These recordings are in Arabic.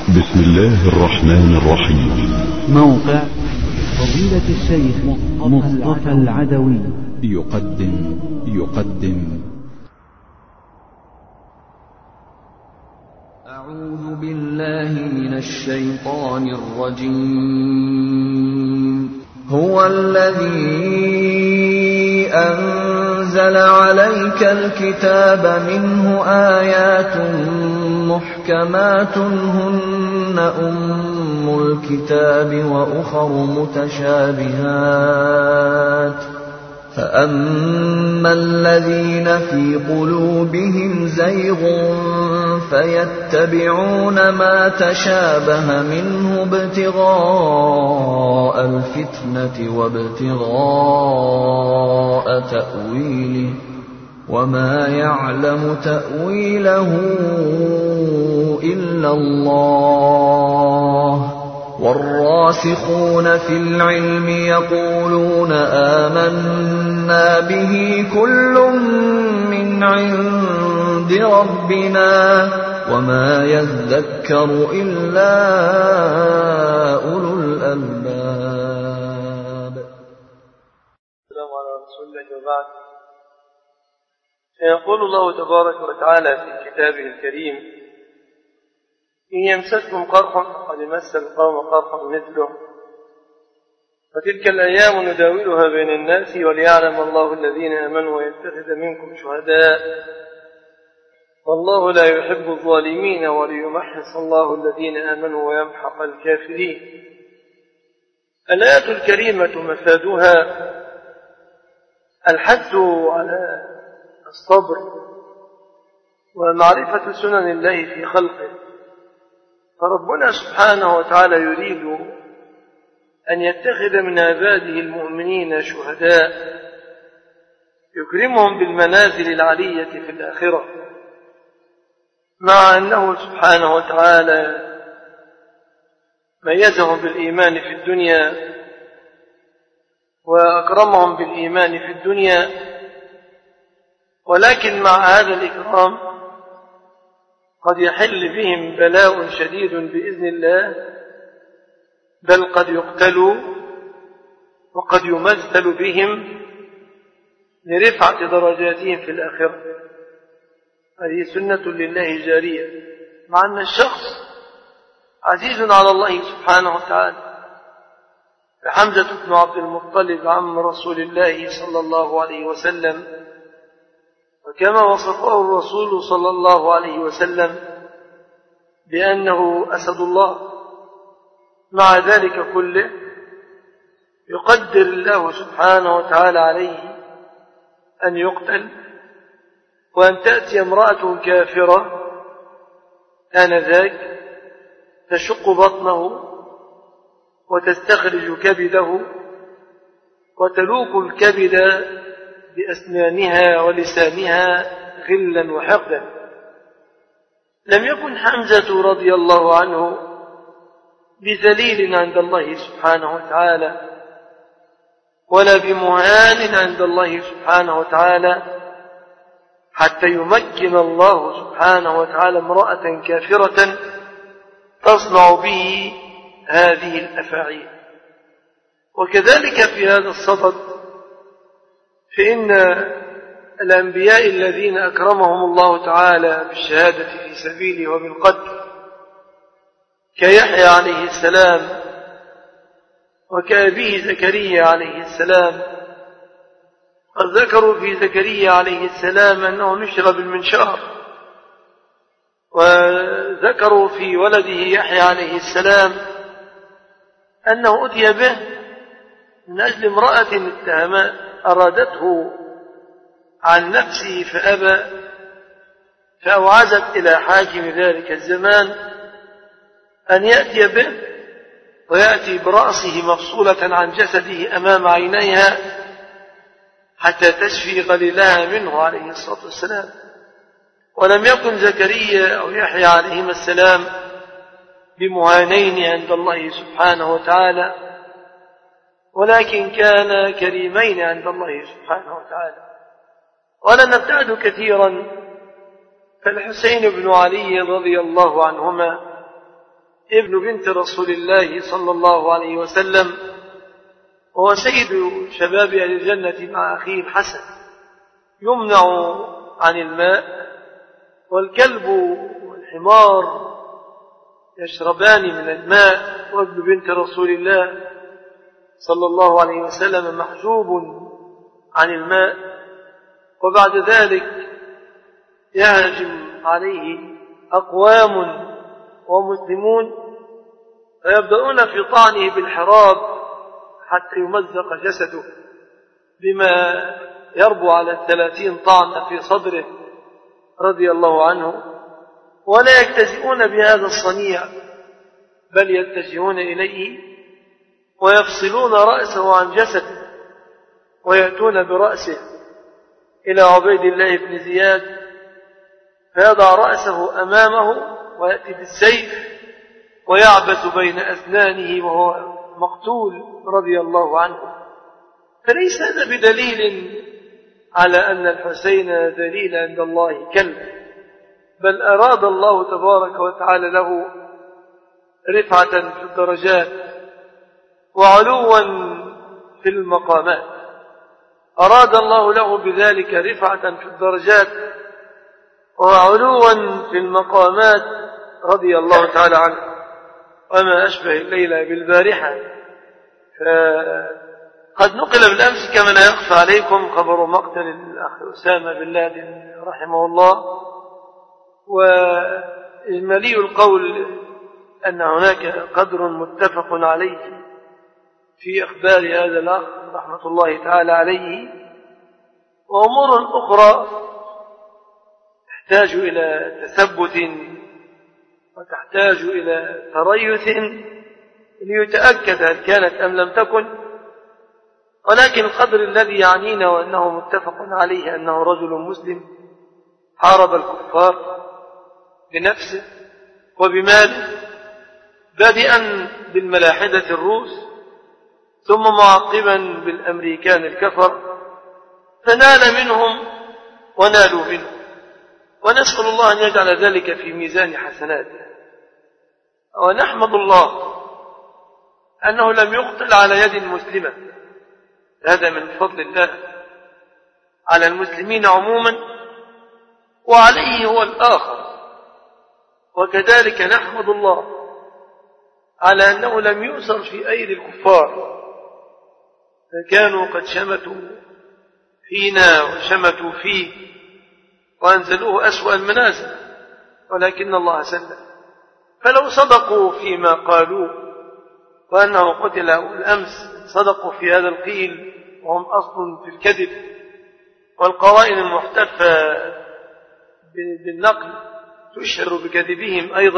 بسم الله الرحمن الرحيم. موقع فضيلة الشيخ مصطفى العدوي يقدم أعوذ بالله من الشيطان الرجيم. هو الذي أنزل عليك الكتاب منه آيات محكمات هن أم الكتاب وأخر متشابهات فأما الذين في قلوبهم زيغ فيتبعون ما تشابه منه ابتغاء الفتنة وابتغاء تأويله وما يعلم تأويله إلا الله والراسخون في العلم يقولون آمنا به كل من عند ربنا وما يذكر إلا أولو الألباب. السلام على رسول الله وبعد. فيقول الله تبارك وتعالى في كتابه الكريم: إن يمسسكم قرح فقد مس القوم قرح مثله وتلك الأيام نداولها بين الناس وليعلم الله الذين آمنوا ويتخذ منكم شهداء والله لا يحب الظالمين وليمحص الله الذين آمنوا ويمحق الكافرين. الآية الكريمة مفادها الحث على الصبر ومعرفة سنن الله في خلقه، فربنا سبحانه وتعالى يريد أن يتخذ من عباده المؤمنين شهداء يكرمهم بالمنازل العلية في الآخرة، مع أنه سبحانه وتعالى ميزهم بالإيمان في الدنيا وأكرمهم بالإيمان في الدنيا، ولكن مع هذا الإكرام قد يحل بهم بلاء شديد بإذن الله، بل قد يقتلوا وقد يمثل بهم لرفعة درجاتهم في الآخرة. هذه سنة لله جارية، مع أن الشخص عزيز على الله سبحانه وتعالى. فحمزة بن عبد المطلب عم رسول الله صلى الله عليه وسلم، وكما وصفه الرسول صلى الله عليه وسلم بأنه أسد الله، مع ذلك كله يقدر الله سبحانه وتعالى عليه أن يقتل، وأن تأتي امرأة كافرة آنذاك تشق بطنه وتستخرج كبده وتلوك الكبد بأسنانها ولسانها غلا وحقدا. لم يكن حمزة رضي الله عنه بذليل عند الله سبحانه وتعالى ولا بمهان عند الله سبحانه وتعالى حتى يمكن الله سبحانه وتعالى امرأة كافرة تصنع به هذه الأفاعيل. وكذلك في هذا الصدد فإن الأنبياء الذين أكرمهم الله تعالى بالشهادة في سبيله وبالقتل كيحيى عليه السلام وكأبيه زكريا عليه السلام، قد ذكروا في زكريا عليه السلام أنه نشر بالمنشار، وذكروا في ولده يحيى عليه السلام أنه أتي به من أجل امرأة أرادته عن نفسه فأبى، فأوعزت إلى حاكم ذلك الزمان أن يأتي به ويأتي برأسه مفصولة عن جسده أمام عينيها حتى تشفي غليلها منه عليه الصلاة والسلام. ولم يكن زكريا أو يحيى عليهما السلام بمهانين عند الله سبحانه وتعالى، ولكن كان كريمين عند الله سبحانه وتعالى. ولا نبتعد كثيرا، فالحسين بن علي رضي الله عنهما ابن بنت رسول الله صلى الله عليه وسلم، وهو سيد شباب أهل الجنة مع أخيه الحسن، يمنع عن الماء، والكلب والحمار يشربان من الماء، وابن بنت رسول الله صلى الله عليه وسلم محجوب عن الماء. وبعد ذلك يهجم عليه أقوام ومسلمون فيبدأون في طعنه بالحراب حتى يمزق جسده بما يربو على 30 طعنة في صدره رضي الله عنه، ولا يجتزئون بهذا الصنيع، بل يتجهون إليه ويفصلون رأسه عن جسده ويأتون برأسه إلى عبيد الله بن زياد فيضع رأسه أمامه ويأتي بالسيف ويعبث بين أسنانه وهو مقتول رضي الله عنه. فليس هذا بدليل على أن الحسين دليل عند الله كلب، بل أراد الله تبارك وتعالى له رفعة في الدرجات وعلوا في المقامات، أراد الله له بذلك رفعة في الدرجات وعلوا في المقامات رضي الله تعالى عنه. وما أشبه الليلة بالبارحة، فقد نقل بالأمس كما لا يخفى عليكم خبر مقتل الأخ أسامة بن لادن رحمه الله، وإجمالي القول أن هناك قدر متفق عليه في أخبار هذا الأخ رحمة الله تعالى عليه، وأمور أخرى تحتاج إلى تثبت وتحتاج إلى تريث ليتأكد هل كانت أم لم تكن، ولكن القدر الذي يعنينا وأنه متفق عليه أنه رجل مسلم حارب الكفار بنفسه وبماله، بادئا بالملاحدة الروس ثم معقبا بالأمريكان الكفر، فنال منهم ونالوا منه، ونسأل الله أن يجعل ذلك في ميزان حسناته. ونحمد الله أنه لم يقتل على يد مسلمة، هذا من فضل الله على المسلمين عموما وعليه هو الآخر. وكذلك نحمد الله على أنه لم يؤسر في أيدي الكفار، فكانوا قد شمتوا فينا وشمتوا فيه وأنزلوه أسوأ المنازل، ولكن الله سلم. فلو صدقوا فيما قالوا وأنه قتل الأمس، صدقوا في هذا القيل وهم أصل في الكذب والقرائن المحتفة بالنقل تشعر بكذبهم أيضا،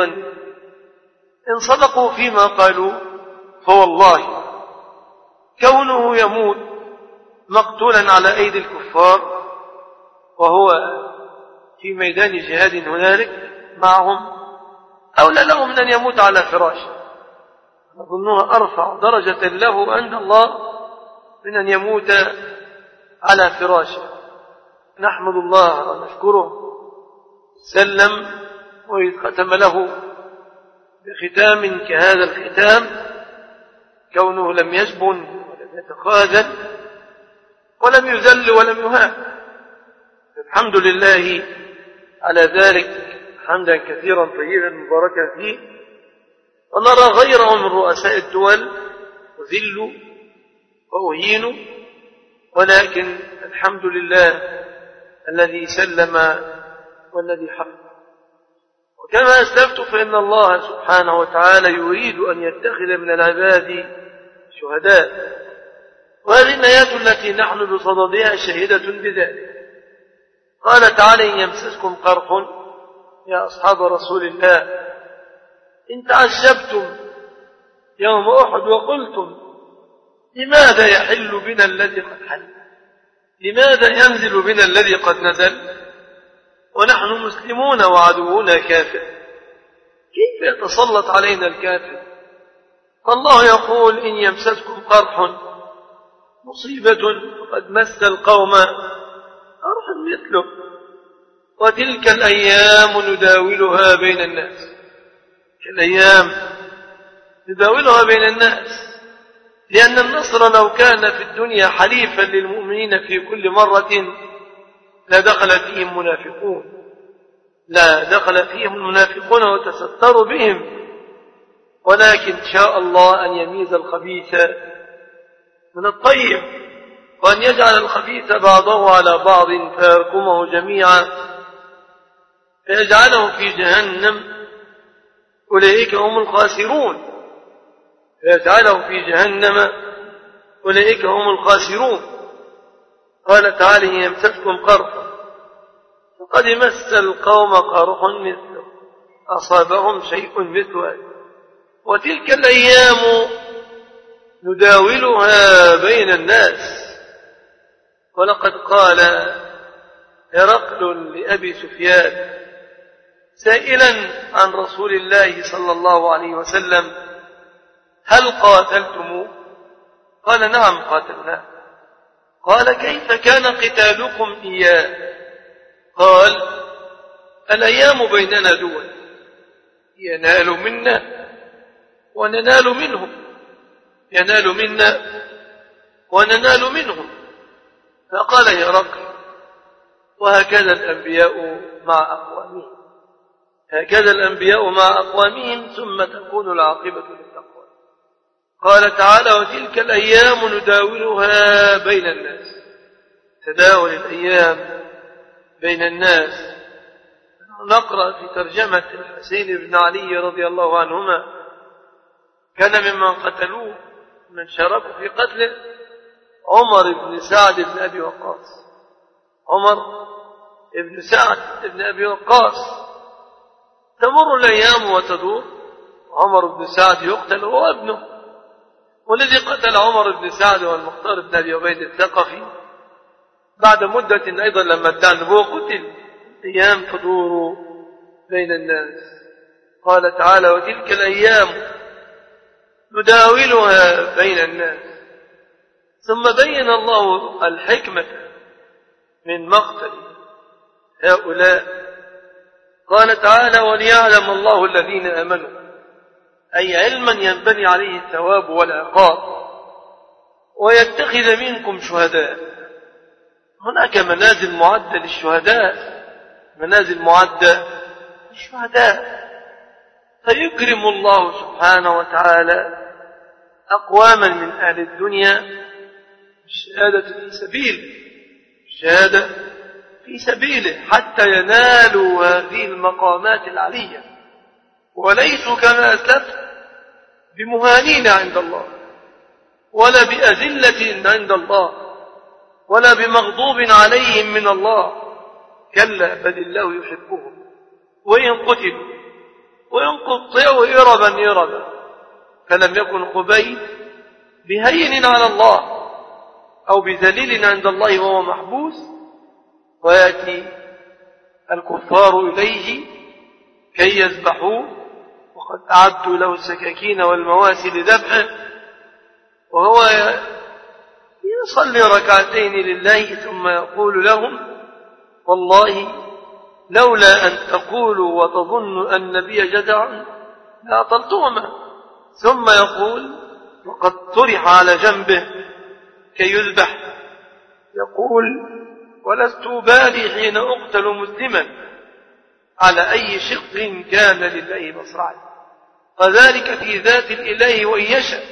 إن صدقوا فيما قالوا فوالله كونه يموت مقتولا على أيدي الكفار وهو في ميدان جهاد هنالك معهم أولى له من أن يموت على فراشه، نظنها أرفع درجة له عند الله من أن يموت على فراشه. نحمد الله ونشكره سلم وإذ ختم له بختام كهذا الختام، كونه لم يجبن ولم يتخاذل ولم يذل ولم يهان، الحمد لله على ذلك حمدا كثيرا طيبا مباركا فيه. ونرى غيره من رؤساء الدول وذلوا وأهينوا، ولكن الحمد لله الذي سلم والذي حق. وكما أسلفت فإن الله سبحانه وتعالى يريد أن يتخذ من العباد شهداء، وهذه الآيات التي نحن بصددها شهيدة بذلك. قال تعالى: إن يمسسكم قرح يا أصحاب رسول الله إن تعجبتم يوم أحد وقلتم لماذا يحل بنا الذي قد حل، لماذا ينزل بنا الذي قد نزل ونحن مسلمون وعدونا كافر، كيف يتسلط علينا الكافر؟ فالله يقول: إن يمسسكم قرح مصيبة قد مس القوم قرح مثله وتلك الأيام نداولها بين الناس. كالأيام نداولها بين الناس، لأن النصر لو كان في الدنيا حليفا للمؤمنين في كل مرة لا دخل فيهم منافقون، لا دخل فيهم المنافقون وتستروا بهم، ولكن شاء الله أن يميز الخبيث من الطيب، وأن يجعل الخبيث بعضه على بعض فيركمه جميعا فيجعله في جهنم، أولئك هم الخاسرون، فيجعله في جهنم أولئك هم الخاسرون. قال تعالى: يمسسكم قرح فقد مس القوم قرح مثله أصابهم شيء مثله وتلك الأيام نداولها بين الناس. ولقد قال هرقل لأبي سفيان سائلا عن رسول الله صلى الله عليه وسلم: هل قاتلتم؟ قال: نعم قاتلنا. قال: كيف كان قتالكم إياه؟ قال: الأيام بيننا دول، ينال منا وننال منهم، ينال منا وننال منهم. فقال هرقل: وهكذا الأنبياء مع أقوامهم، هكذا الأنبياء مع أقوامهم ثم تكون العاقبة للتقوى. قال تعالى: وتلك الأيام نداولها بين الناس، تداول الأيام بين الناس. نقرأ في ترجمة الحسين بن علي رضي الله عنهما، كان ممن قتلوه من شاركوا في قتله عمر بن سعد بن أبي وقاص. عمر بن سعد بن أبي وقاص. تمر الأيام وتدور، عمر بن سعد يقتل هو ابنه، والذي قتل عمر بن سعد والمختار بن أبي عبيد الثقفي بعد مدة أيضا لما ادعى النبوة قتل. أيام تدور بين الناس. قال تعالى: وتلك الأيام نداولها بين الناس. ثم بين الله الحكمة من مقتل هؤلاء. قال تعالى: وليعلم الله الذين آمنوا، أي علما ينبني عليه الثواب والعقاب، ويتخذ منكم شهداء. هناك منازل معدة للشهداء، منازل معدة للشهداء، فيكرم الله سبحانه وتعالى أقواما من أهل الدنيا بالشهادة في سبيله، الشهادة في سبيله حتى ينالوا هذه المقامات العلية، وليسوا كما أسلفت بمهانين عند الله، ولا بأذلة عند الله، ولا بمغضوب عليهم من الله. كلا بل الله يحبهم وإن قتلوا وإن قطعوا إربا فلم يكن قبيل بهين على الله أو بذليل عند الله وهو محبوس، ويأتي الكفار إليه كي يذبحوه وقد أعدوا له السكاكين والمواسي لذبحه، وهو يصلي ركعتين لله ثم يقول لهم: والله لولا أن تقولوا وتظنوا النبي جدع لأطلتهما. ثم يقول وقد طرح على جنبه كي يذبح، يقول: ولست أبالي حين أقتل مسلما على أي شق كان لله مصرعي. وذلك في ذات الإله وإن يشاء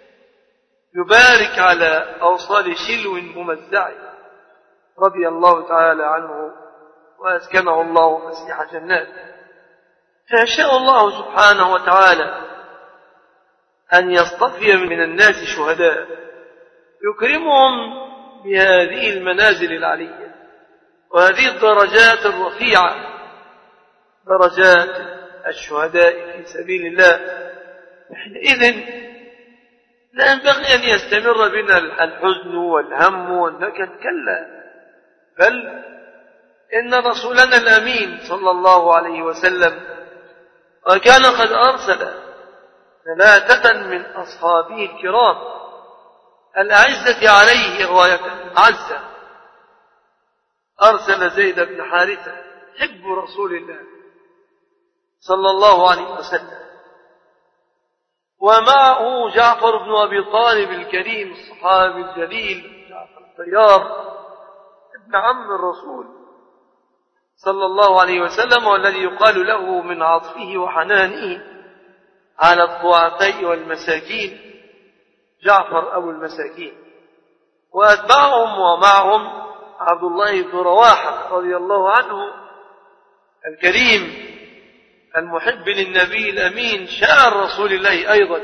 يبارك على أوصال شلو ممزع. رضي الله تعالى عنه وأسكنه الله فسيح جنات. فيشاء الله سبحانه وتعالى أن يصطفي من الناس شهداء يكرمهم بهذه المنازل العلية وهذه الدرجات الرفيعة، درجات الشهداء في سبيل الله. حينئذ لا ينبغي أن يستمر بنا الحزن والهم والنكد، كلا، بل إن رسولنا الأمين صلى الله عليه وسلم وكان قد أرسل 3 من أصحابه الكرام الأعزة عليه غاية عزة. أرسل زيد بن حارثة حب رسول الله صلى الله عليه وسلم، ومعه جعفر بن أبي طالب الكريم الصحابي الجليل جعفر الطيار ابن عم الرسول صلى الله عليه وسلم، والذي يقال له من عطفه وحنانه على الضعفاء والمساكين جعفر أبو المساكين. وأتبعهم ومعهم عبد الله بن رواحة رضي الله عنه الكريم المحب للنبي الأمين شاعر رسول الله أيضا،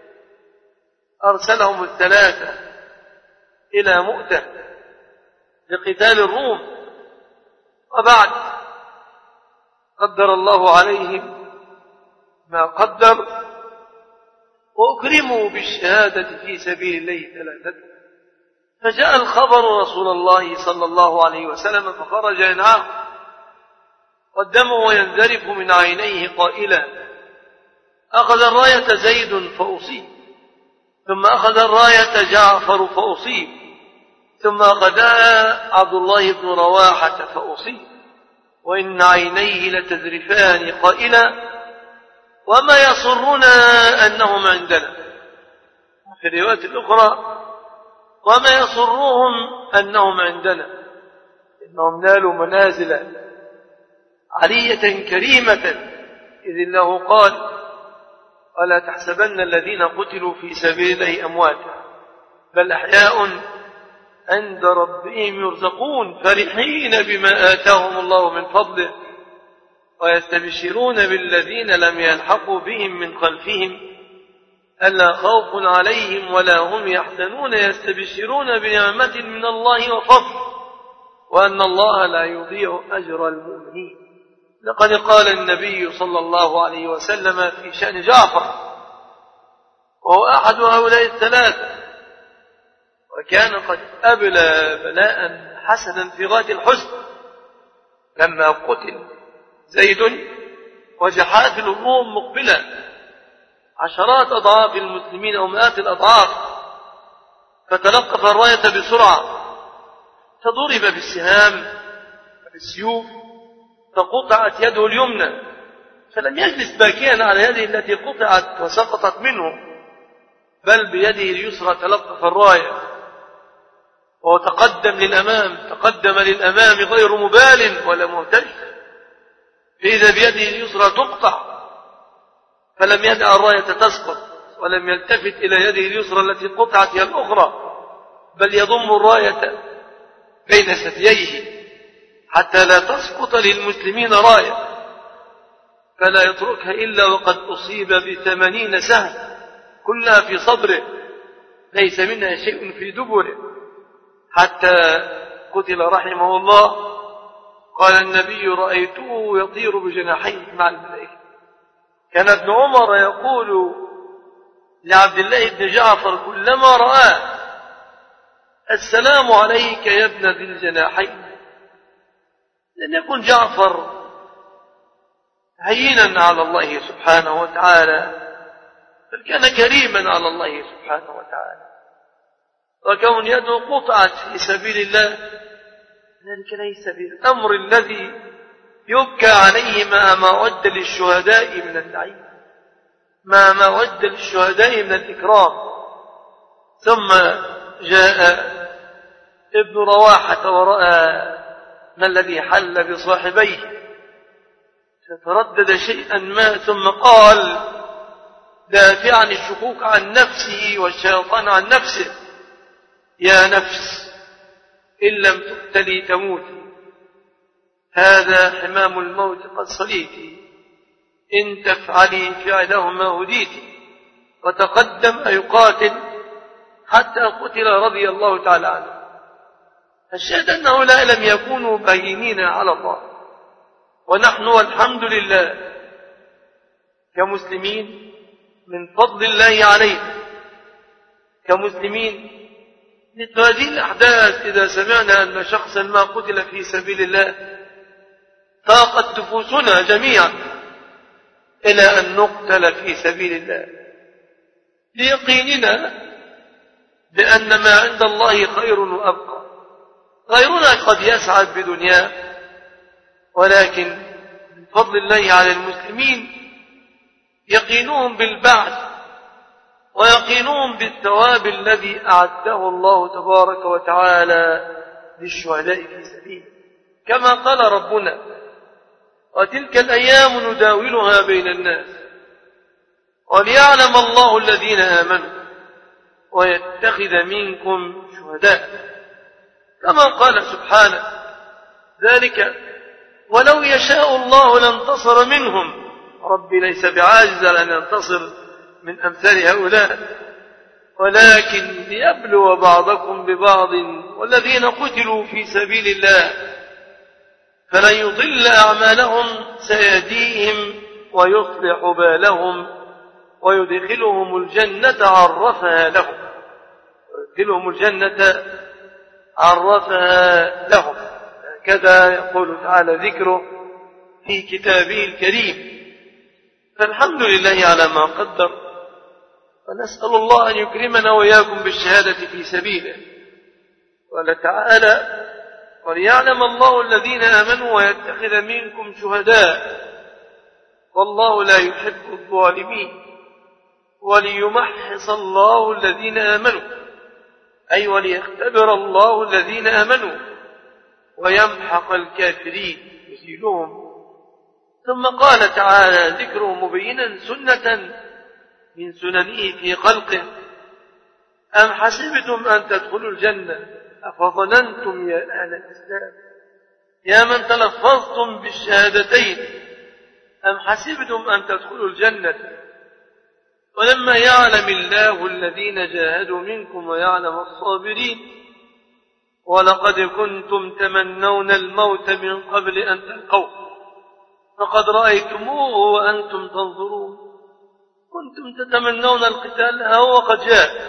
أرسلهم الثلاثة إلى مؤتة لقتال الروم. وبعد قدر الله عليهم ما قدر وأكرموا بالشهادة في سبيل الله ثلاثة. فجاء الخبر رسول الله صلى الله عليه وسلم فخرج ينعاه والدم ينذرف من عينيه قائلا: أخذ الراية زيد فأصيب، ثم أخذ الراية جعفر فأصيب، ثم أخذها عبد الله بن رواحة فأصيب، وإن عينيه لتذرفان قائلا: وما يصرنا أنهم عندنا. في الرواية الأخرى: وما يصرهم أنهم عندنا، إنهم نالوا منازل علية كريمة، إذ الله قال: ولا تحسبن الذين قتلوا في سبيل الله أمواتا بل أحياء عند ربهم يرزقون فرحين بما آتاهم الله من فضله ويستبشرون بالذين لم يلحقوا بهم من خلفهم ألا خوف عليهم ولا هم يحزنون يستبشرون بنعمة من الله وفضل وأن الله لا يضيع أجر المؤمنين. لقد قال النبي صلى الله عليه وسلم في شأن جعفر، وهو أحد هؤلاء الثلاثة، وكان قد أبلى بلاء حسنا في غاية الحسن لما قتل زيد وجحافل الروم مقبلة عشرات أضعاف المسلمين أو مئات الأضعاف، فتلقف الراية بسرعة فضرب بالسهام وبالسيوف فقطعت يده اليمنى، فلم يجلس باكيا على يده التي قطعت وسقطت منه، بل بيده اليسرى تلقف الراية وهو تقدم للأمام غير مبال ولا مهتف، فإذا بيده اليسرى تقطع فلم يدع الراية تسقط ولم يلتفت إلى يده اليسرى التي قطعت هي الأخرى، بل يضم الراية بين ثدييه حتى لا تسقط للمسلمين راية، فلا يتركها إلا وقد أصيب ب80 سهم كلها في صدره ليس منها شيء في دبره، حتى قتل رحمه الله. قال النبي: رأيته يطير بجناحيه مع الملائكة. كان ابن عمر يقول لعبد الله بن جعفر كلما رآه: السلام عليك يا ابن ذي الجناحين. لم يكن جعفر هينا على الله سبحانه وتعالى، بل كان كريما على الله سبحانه وتعالى، وكون يده قطعت في سبيل الله ذلك ليس بالأمر الذي يبكى عليه ما عد للشهداء من النعيم، ما عد للشهداء من الإكرام. ثم جاء ابن رواحة ورأى ما الذي حل بصاحبيه، فتردد شيئا ما ثم قال دافعا الشكوك عن نفسه والشيطان عن نفسه: يا نفس إن لم تقتلي تموتي، هذا حمام الموت قد صليتي، إن تفعلي فعلهما هديتي. وتقدم يقاتل حتى قتل رضي الله تعالى عنه. الشاهد أنه لا لم يكونوا بينين على الله، ونحن والحمد لله كمسلمين من فضل الله علينا كمسلمين مثل هذه الأحداث إذا سمعنا أن شخصا ما قتل في سبيل الله طاقت نفوسنا جميعا إلى أن نقتل في سبيل الله، ليقيننا بأن ما عند الله خير وأبقى. غيرنا قد يسعد بدنياه، ولكن من فضل الله على المسلمين يقينهم بالبعث ويقينهم بالثواب الذي أعده الله تبارك وتعالى للشهداء في سبيله، كما قال ربنا: وتلك الأيام نداولها بين الناس وليعلم الله الذين آمنوا ويتخذ منكم شهداء، كما قال سبحانه: ذلك ولو يشاء الله لانتصر منهم، ربي ليس بعاجز أن ينتصر من أمثال هؤلاء، ولكن ليبلو بعضكم ببعض، والذين قتلوا في سبيل الله فلن يضل أعمالهم سيهديهم ويصلح بالهم ويدخلهم الجنة عرفها لهم، ويدخلهم الجنة عرفها لهم. كذا يقول تعالى ذكره في كتابه الكريم. فالحمد لله على ما قدر، ونسأل الله أن يكرمنا وإياكم بالشهادة في سبيله. قال تعالى: وليعلم الله الذين آمنوا ويتخذ منكم شهداء والله لا يحب الظالمين وليمحص الله الذين آمنوا، أي وليختبر الله الذين آمنوا ويمحق الكافرين يزيلهم. ثم قال تعالى ذكره مبينا سنة من سننه في خلقه: أم حسبتم أن تدخلوا الجنة أفظننتم يا أهل الإسلام يا من تلفظتم بالشهادتين أم حسبتم أن تدخلوا الجنة ولما يعلم الله الذين جاهدوا منكم ويعلم الصابرين ولقد كنتم تمنون الموت من قبل أن تلقوه فقد رأيتموه وأنتم تنظرون كنتم تتمنون القتال ها هو قد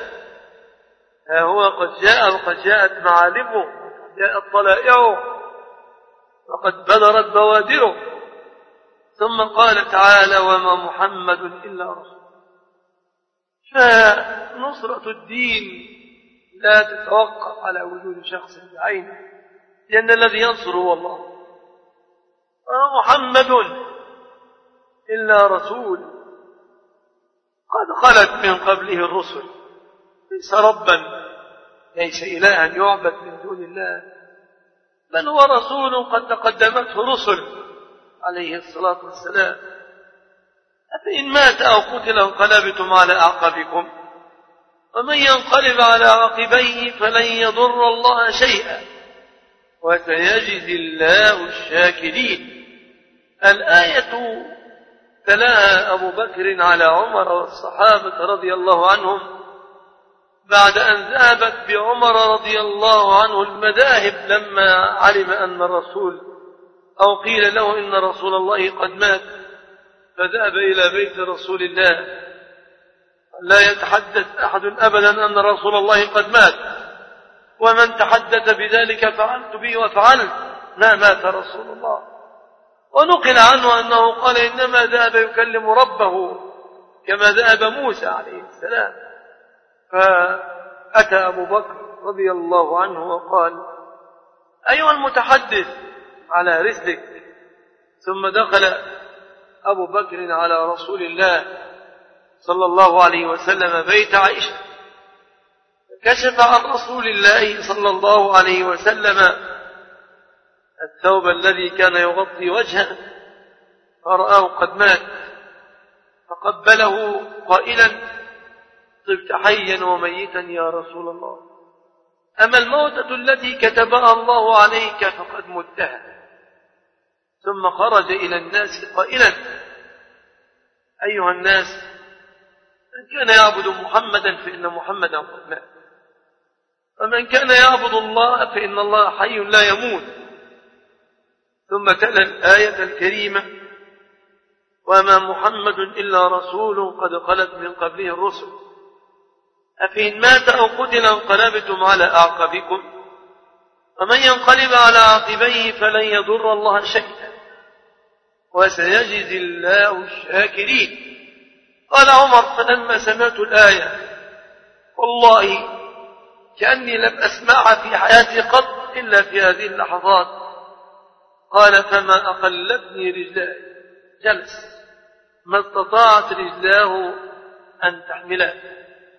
جاء وقد جاءت معالمه وقد جاءت طلائعه وقد بدرت بوادره. ثم قال تعالى: وما محمد إلا رسول. فنصرة الدين لا تتوقف على وجود شخص بعينه، لأن الذي ينصر هو الله. وما محمد إلا رسول قد خلت من قبله الرسل، ليس ربا، ليس إلها يعبد من دون الله، بل هو رسول قد تقدمته رسل عليه الصلاة والسلام. أفإن مات أو قتل انقلبتم على أعقابكم ومن ينقلب على عقبيه فلن يضر الله شيئا وسيجزي الله الشاكرين. الآية تلاها أبو بكر على عمر والصحابة رضي الله عنهم بعد أن ذهبت بعمر رضي الله عنه المذاهب لما علم أن الرسول أو قيل له إن رسول الله قد مات، فذهب إلى بيت رسول الله. لا يتحدث أحد أبدا أن رسول الله قد مات، ومن تحدث بذلك فعلت به وفعلت، ما مات رسول الله. ونقل عنه أنه قال إنما ذهب يكلم ربه كما ذهب موسى عليه السلام. فأتى أبو بكر رضي الله عنه وقال: أيها المتحدث على رسلك. ثم دخل أبو بكر على رسول الله صلى الله عليه وسلم بيت عائشة، كشف عن رسول الله صلى الله عليه وسلم الثوب الذي كان يغطي وجهه فرآه قد مات، فقبله قائلا: طبت حيا وميتا يا رسول الله، أما الموتة التي كتبها الله عليك فقد متها. ثم خرج إلى الناس قائلا: أيها الناس، من كان يعبد محمدا فإن محمدا قد مات، ومن كان يعبد الله فإن الله حي لا يموت. ثم تلا الآية الكريمة: وما محمد إلا رسول قد خلت من قبله الرسل أفإن مات أو قتل انقلبتم على أعقابكم ومن ينقلب على عقبيه فلن يضر الله شيئا وسيجزي الله الشاكرين. قال عمر: فلما سمعت الآية والله كأني لم أسمعها في حياتي قط إلا في هذه اللحظات. قال: فما أقلتني رجلاي، جلس ما استطاعت رجلاه أن تحمله،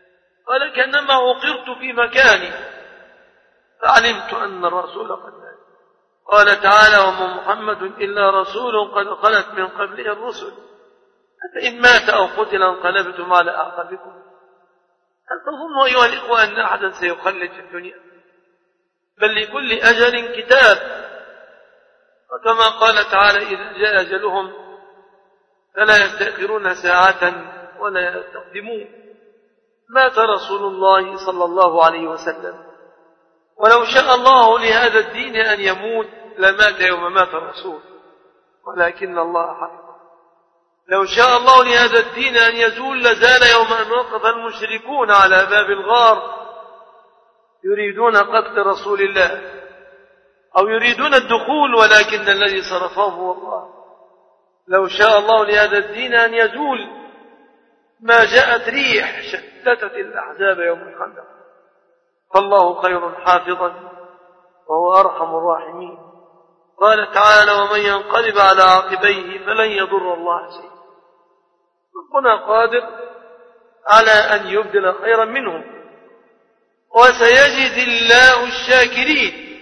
قال كأنما وقرت في مكاني فعلمت أن الرسول قد مات. قال تعالى وما محمد إلا رسول قد خلت من قبله الرسل فإن مات أو قتل انقلبتم على أعقابكم. هل تظن أيها الإخوة أن أحدا سيخلد في الدنيا؟ بل لكل أجل كتاب. وكما قال تعالى إذا جاء أجلهم فلا يستأخرون ساعة ولا يستقدمون. مات رسول الله صلى الله عليه وسلم، ولو شاء الله لهذا الدين أن يموت لمات يوم مات الرسول، ولكن الله حفظه. لو شاء الله لهذا الدين أن يزول لزال يوم أن وقف المشركون على باب الغار يريدون قتل رسول الله أو يريدون الدخول، ولكن الذي صرفهم هو الله. لو شاء الله لهذا الدين أن يزول ما جاءت ريح شتتت الأحزاب يوم الخندق، فالله خير حافظا وهو أرحم الراحمين. قال تعالى ومن ينقلب على عقبيه فلن يضر الله شيئا. ربنا قادر على أن يبدل خيرا منهم، وسيجزي الله الشاكرين.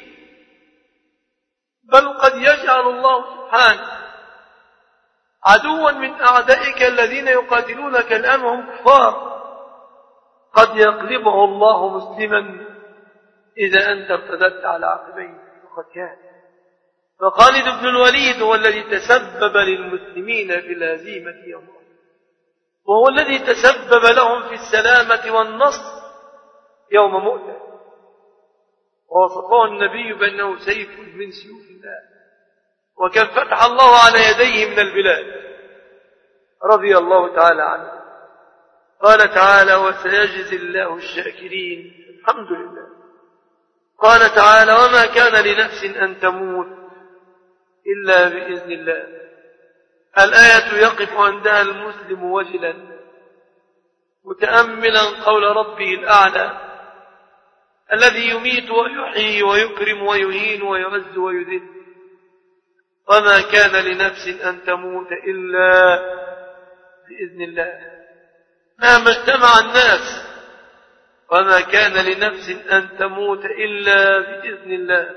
بل قد يجعل الله سبحانه عدوا من أعدائك الذين يقاتلونك الآن وهم كفار قد يقلبه الله مسلما إذا أنت ارتدت على عقبيه. وقد كان. فخالد بن الوليد هو الذي تسبب للمسلمين في الهزيمة يوم أحد، وهو الذي تسبب لهم في السلامة والنصر يوم مؤتة، ووصفه النبي بأنه سيف من سيوف الله، وكان فتح الله على يديه من البلاد رضي الله تعالى عنه. قال تعالى وسيجزي الله الشاكرين. الحمد لله. قال تعالى وما كان لنفس أن تموت إلا بإذن الله. الآية يقف عندها المسلم وجلا متأملا قول ربه الأعلى الذي يميت ويحيي ويكرم ويهين ويعز ويذل. وما كان لنفس أن تموت إلا بإذن الله. مهما اجتمع الناس وما كان لنفس أن تموت إلا بإذن الله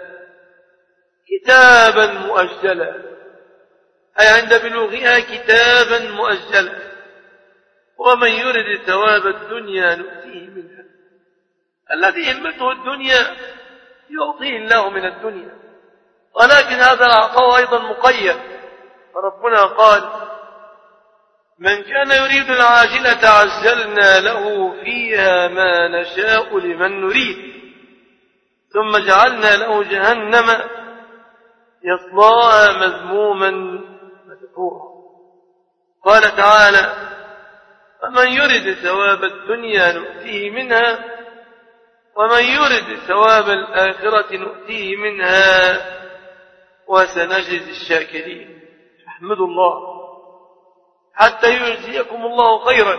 كتابا مؤجلا، أي عند بلوغها كتابا مؤجلا. ومن يرد ثواب الدنيا نؤتيه منها. الذي همته الدنيا يعطيه الله من الدنيا، ولكن هذا العطاء أيضا مقيد. فربنا قال من كان يريد العاجلة عجلنا له فيها ما نشاء لمن نريد ثم جعلنا له جهنم يصلاها مذموما مدحورا. قال تعالى فمن يرد ثواب الدنيا نؤتيه منها ومن يرد ثواب الآخرة نؤتيه منها وسنجزي الشاكرين. احمدوا الله حتى يجزيكم الله خيرا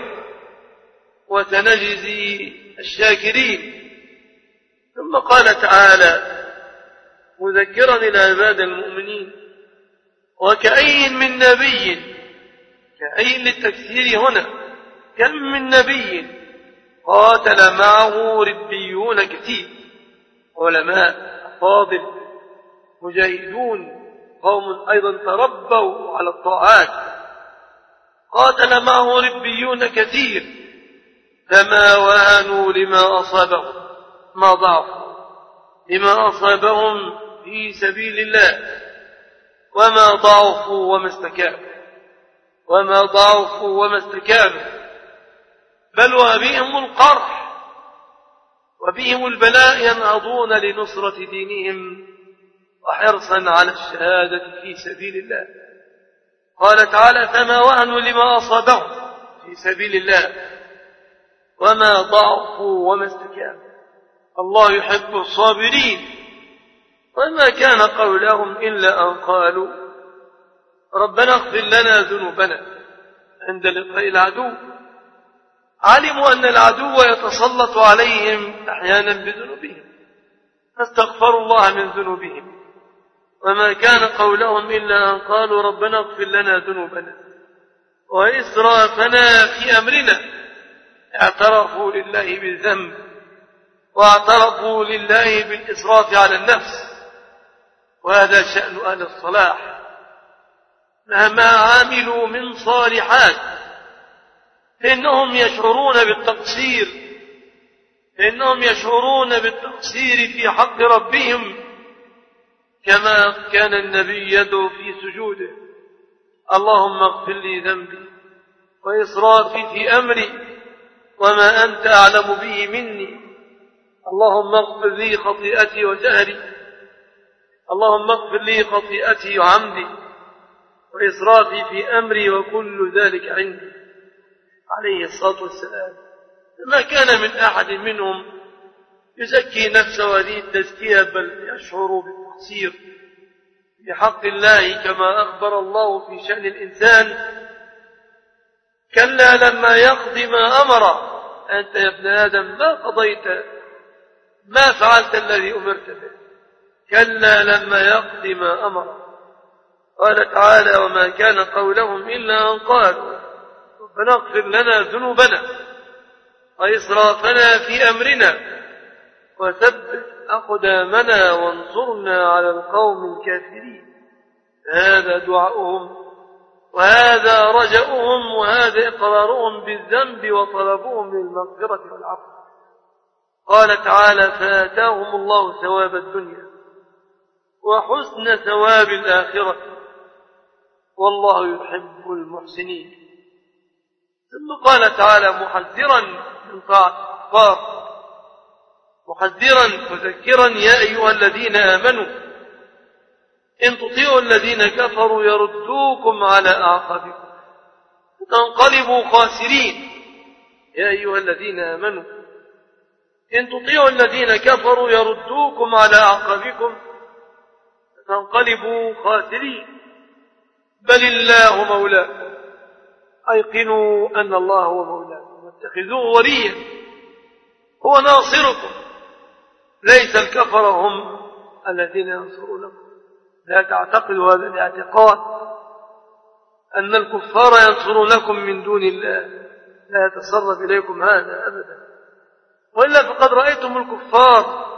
وسنجزي الشاكرين. ثم قال تعالى مذكرا العباد المؤمنين وكأي من نبي، كأي للتكثير هنا، كم من نبي قاتل معه ربيون كثير، علماء فاضل مجاهدون قوم أيضا تربوا على الطاعات، قاتل معه ربيون كثير فما وهنوا لما أصابهم، ما ضعفوا لما أصابهم في سبيل الله، وما ضعفوا وما استكانوا، وما ضعفوا وما استكانوا، بل وبهم القرح وبهم البلاء ينهضون لنصرة دينهم وحرصا على الشهادة في سبيل الله. قال تعالى فما وهنوا لما أصابهم في سبيل الله وما ضعفوا وما استكانوا. الله يحب الصابرين. وما كان قولهم إلا أن قالوا ربنا اغفر لنا ذنوبنا عند لقاء العدو. علموا أن العدو يتسلط عليهم أحيانا بذنوبهم فاستغفروا الله من ذنوبهم. وما كان قولهم إلا أن قالوا ربنا اغفر لنا ذنوبنا وإسرافنا في أمرنا، اعترفوا لله بالذنب واعترفوا لله بالإسراف على النفس، وهذا شأن أهل الصلاح مهما عملوا من صالحات فإنهم يشعرون بالتقصير، فإنهم يشعرون بالتقصير في حق ربهم، كما كان النبي يدعو في سجوده: اللهم اغفر لي ذنبي وإسرافي في أمري وما أنت أعلم به مني، اللهم اغفر لي خطيئتي وجهلي، اللهم اغفر لي خطيئتي وعمدي وإسرافي في أمري وكل ذلك عندي، عليه الصلاة والسلام. ما كان من أحد منهم يزكي نفسه هذه التزكية، بل يشعر بالتقصير في حق الله، كما أخبر الله في شأن الإنسان: كلا لما يقضي ما أمر. أنت يا ابن آدم ما قضيت، ما فعلت الذي أمرت به، كلا لما يقضي ما أمر. قال تعالى: وما كان قولهم إلا أن قالوا ربنا اغفر لنا ذنوبنا وإسرافنا في أمرنا وثبت أقدامنا وانصرنا على القوم الكافرين. هذا دعاؤهم وهذا رجاؤهم وهذا إقرارهم بالذنب وطلبهم للمغفرة والعفو. قال تعالى: فآتاهم الله ثواب الدنيا وحسن ثواب الآخرة والله يحب المحسنين. ثم قال تعالى محذرا من طاعة الكفار، محذرا مذكرا: يا أيها الذين آمنوا إن تطيعوا الذين كفروا يردوكم على أعقابكم فتنقلبوا خاسرين. يا أيها الذين آمنوا إن تطيعوا الذين كفروا يردوكم على أعقابكم فتنقلبوا خاسرين. بل الله مولاكم، أيقنوا أن الله هو مولاكم واتخذوه وليا، هو ناصركم، ليس الكفر هم الذين ينصرونكم. لا تعتقدوا هذا الاعتقاد أن الكفار ينصرونكم من دون الله، لا يتصرف إليكم هذا أبدا، وإلا فقد رأيتم الكفار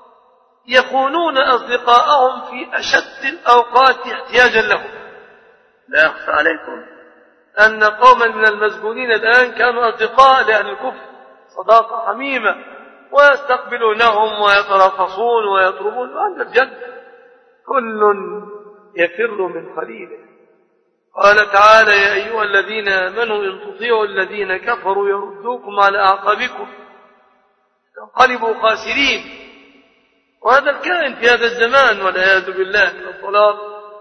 يخونون أصدقاءهم في أشد الأوقات احتياجا لهم. لا يخفى عليكم أن قوما من المسجونين الآن كانوا أصدقاء لأهل الكفر صداقة حميمة، ويستقبلونهم ويترافصون ويطلبون، وأن الجنة كل يفر من خليله. قال تعالى: يا أيها الذين آمنوا إن تطيعوا الذين كفروا يردوكم على أعقابكم تنقلبوا خاسرين. وهذا الكائن في هذا الزمان والعياذ بالله من الضلال.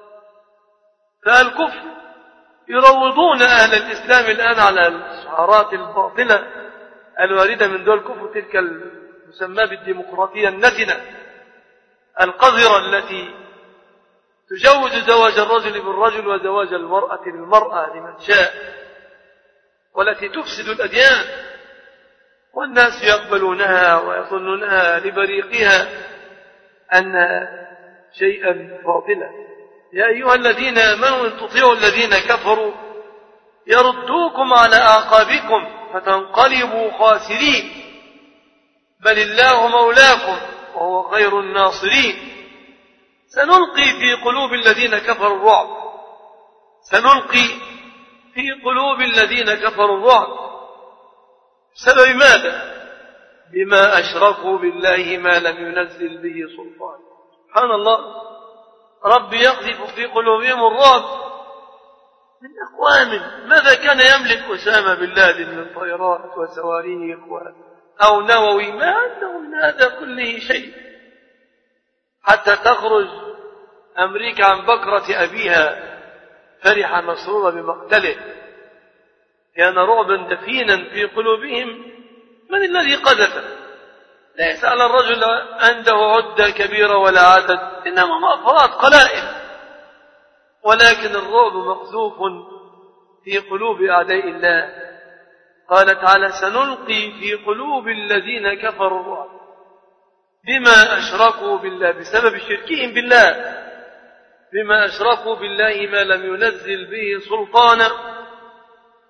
فالكفر يروضون أهل الإسلام الآن على الشعارات الباطلة الواردة من دول الكفر، تلك المسمى بالديمقراطية النتنة القذرة التي تجوز زواج الرجل بالرجل وزواج المرأة بالمرأة لمن شاء، والتي تفسد الأديان، والناس يقبلونها ويظنونها لبريقها أنها شيئا باطلا. يا أيها الذين آمنوا إن تطيعوا الذين كفروا يردوكم على أعقابكم فتنقلبوا خاسرين. بل الله مولاكم وهو خير الناصرين. سنلقي في قلوب الذين كفروا الرعب، سنلقي في قلوب الذين كفروا الرعب. بسبب ماذا؟ بما أشركوا بالله ما لم ينزل به سلطان. سبحان الله، رب يقذف في قلوبهم الرعب من أقوام ماذا كان يملك أسامة بن لادن من طيارات وسواريخ أو نووي، ما عنده من هذا كله شيء، حتى تخرج أمريكا عن بكرة أبيها فرح مسرورة بمقتله. كان رعبا دفينا في قلوبهم. من الذي قذفه؟ لا يسأل الرجل عنده عدة كبيرة ولا عدد، إنما أفراد قلائل، ولكن الرعب مقذوف في قلوب أعداء الله. قال تعالى: سنلقي في قلوب الذين كفروا الرعب بما أشركوا بالله، بسبب شركهم بالله، بما أشركوا بالله ما لم ينزل به سلطانا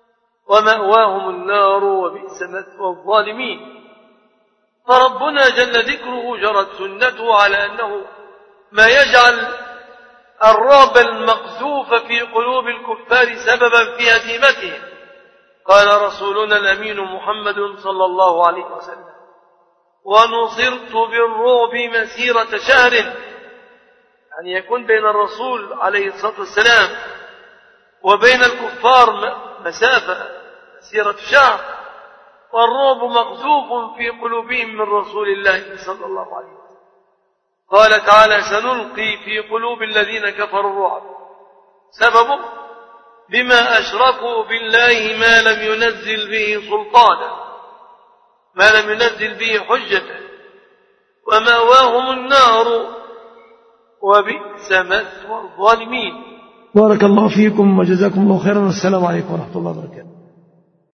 ومأواهم النار وبئس مثوى الظالمين. فربنا جل ذكره جرت سنته على أنه ما يجعل الرعب المقذوف في قلوب الكفار سببا في هزيمتهم. قال رسولنا الأمين محمد صلى الله عليه وسلم: ونصرت بالرعب مسيرة شهر، يعني يكون بين الرسول عليه الصلاة والسلام وبين الكفار مسافة مسيرة شهر، والرعب مقذوف في قلوبهم من رسول الله صلى الله عليه وسلم. قال تعالى: سنلقي في قلوب الذين كفروا الرعب. سببه بما أشركوا بالله ما لم ينزل به سلطانا، ما لم ينزل به حجة، ومأواهم النار وبئس مثوى الظالمين. بارك الله فيكم وجزاكم الله خيرا. والسلام عليكم ورحمة الله وبركاته.